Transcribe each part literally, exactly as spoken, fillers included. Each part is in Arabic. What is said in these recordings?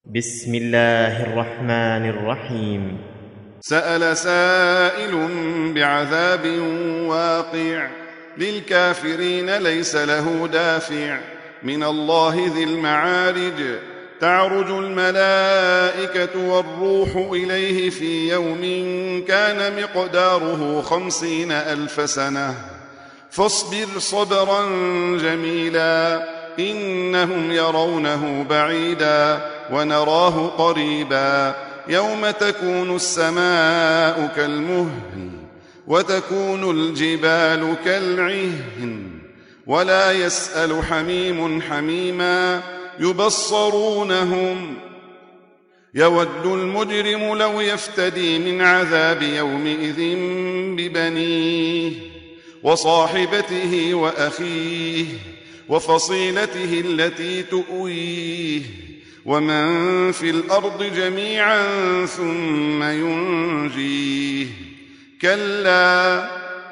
بسم الله الرحمن الرحيم. سأل سائل بعذاب واقع للكافرين ليس له دافع من الله ذي المعارج. تعرج الملائكة والروح إليه في يوم كان مقداره خمسين ألف سنة فاصبر صبرا جميلا إنهم يرونه بعيدا ونراه قريبا يوم تكون السماء كالمهل وتكون الجبال كالعهن ولا يسأل حميم حميما يبصرونهم يود المجرم لو يفتدي من عذاب يومئذ ببنيه وصاحبته وأخيه وفصيلته التي تؤويه ومن في الأرض جميعا ثم ينجيه كلا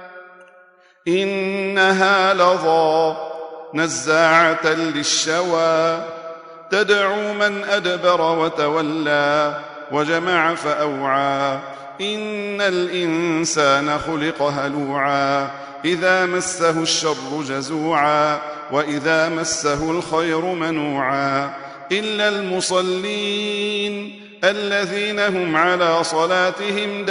إنها لظى نزاعة للشوى تدعو من أدبر وتولى وجمع فأوعى إن الإنسان خلق هلوعا إذا مسه الشر جزوعا وإذا مسه الخير منوعا إلا المصلين الذين هم على صلاتهم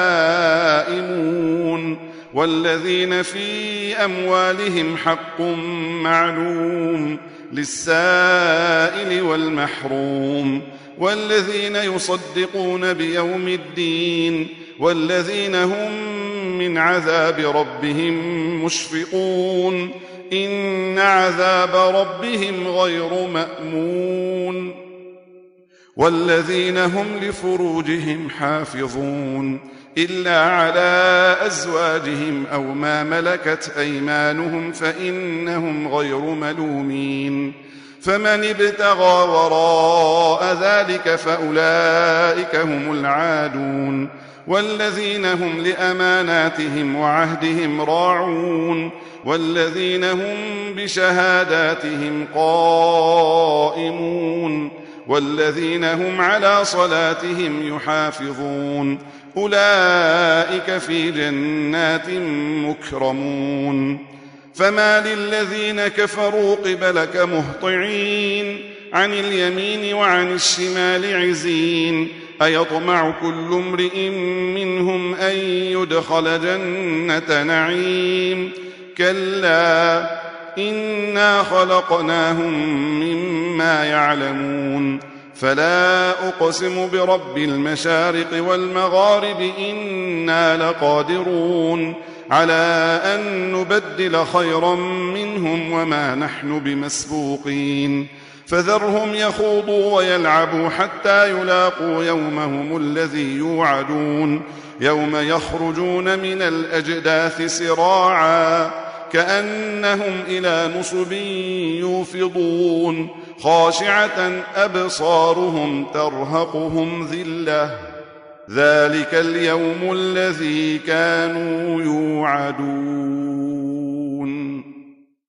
دائمون والذين في أموالهم حق معلوم للسائل والمحروم والذين يصدقون بيوم الدين والذين هم من عذاب ربهم مشفقون إن عذاب ربهم غير مأمون والذين هم لفروجهم حافظون إلا على أزواجهم أو ما ملكت أيمانهم فإنهم غير ملومين فمن ابتغى وراء ذلك فأولئك هم العادون والذين هم لأماناتهم وعهدهم راعون والذين هم بشهاداتهم قائمون والذين هم على صلاتهم يحافظون أولئك في جنات مكرمون فما للذين كفروا قبلك مهطعين عن اليمين وعن الشمال عزين أيطمع كل امرئ منهم أن يدخل جنة نعيم كلا إنا خلقناهم مما يعلمون فلا أقسم برب المشارق والمغارب إنا لقادرون على أن نبدل خيرا منهم وما نحن بمسبوقين فذرهم يخوضوا ويلعبوا حتى يلاقوا يومهم الذي يوعدون يوم يخرجون من الأجداث سراعا كأنهم إلى نصب يوفضون خاشعة أبصارهم ترهقهم ذلة ذلك اليوم الذي كانوا يوعدون.